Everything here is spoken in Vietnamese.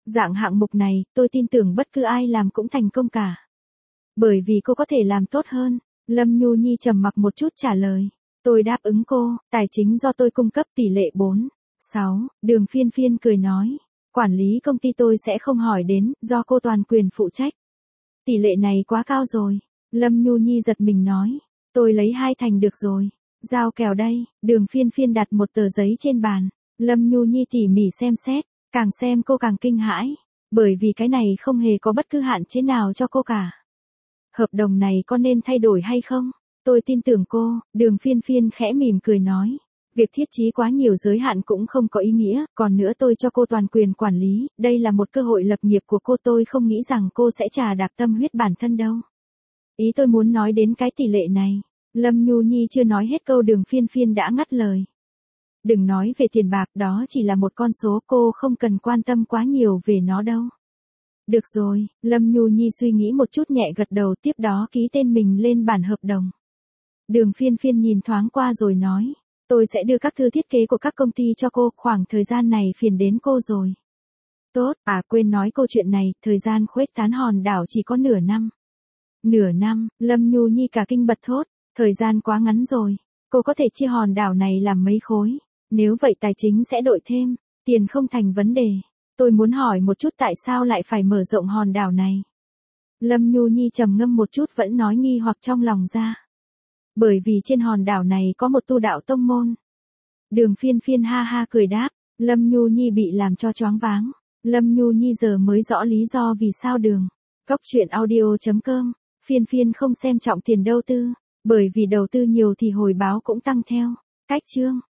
Dạng hạng mục này, tôi tin tưởng bất cứ ai làm cũng thành công cả. Bởi vì cô có thể làm tốt hơn. Lâm Nhu Nhi trầm mặc một chút trả lời. Tôi đáp ứng cô, tài chính do tôi cung cấp tỷ lệ 4/6, Đường Phiên Phiên cười nói. Quản lý công ty tôi sẽ không hỏi đến, do cô toàn quyền phụ trách. Tỷ lệ này quá cao rồi. Lâm Nhu Nhi giật mình nói. Tôi lấy 2 thành được rồi. Giao kèo đây, Đường Phiên Phiên đặt một tờ giấy trên bàn. Lâm Nhu Nhi tỉ mỉ xem xét, càng xem cô càng kinh hãi. Bởi vì cái này không hề có bất cứ hạn chế nào cho cô cả. Hợp đồng này có nên thay đổi hay không? Tôi tin tưởng cô, Đường Phiên Phiên khẽ mỉm cười nói. Việc thiết chí quá nhiều giới hạn cũng không có ý nghĩa, còn nữa tôi cho cô toàn quyền quản lý, đây là một cơ hội lập nghiệp của cô, tôi không nghĩ rằng cô sẽ trà đạp tâm huyết bản thân đâu. Ý tôi muốn nói đến cái tỷ lệ này. Lâm Nhu Nhi chưa nói hết câu Đường Phiên Phiên đã ngắt lời. Đừng nói về tiền bạc, đó chỉ là một con số, cô không cần quan tâm quá nhiều về nó đâu. Được rồi, Lâm Nhu Nhi suy nghĩ một chút nhẹ gật đầu, tiếp đó ký tên mình lên bản hợp đồng. Đường Phiên Phiên nhìn thoáng qua rồi nói. Tôi sẽ đưa các thư thiết kế của các công ty cho cô, khoảng thời gian này phiền đến cô rồi. Tốt, quên nói câu chuyện này, thời gian khuếch tán hòn đảo chỉ có nửa năm. Nửa năm, Lâm Nhu Nhi cả kinh bật thốt, thời gian quá ngắn rồi. Cô có thể chia hòn đảo này làm mấy khối. Nếu vậy tài chính sẽ đội thêm, tiền không thành vấn đề. Tôi muốn hỏi một chút tại sao lại phải mở rộng hòn đảo này. Lâm Nhu Nhi trầm ngâm một chút vẫn nói nghi hoặc trong lòng ra. Bởi vì trên hòn đảo này có một tu đạo tông môn. Đường Phiên Phiên ha ha cười đáp, Lâm Nhu Nhi bị làm cho choáng váng. Lâm Nhu Nhi giờ mới rõ lý do vì sao Cóc truyện audio.com, Phiên Phiên không xem trọng tiền đầu tư. Bởi vì đầu tư nhiều thì hồi báo cũng tăng theo. Cách chương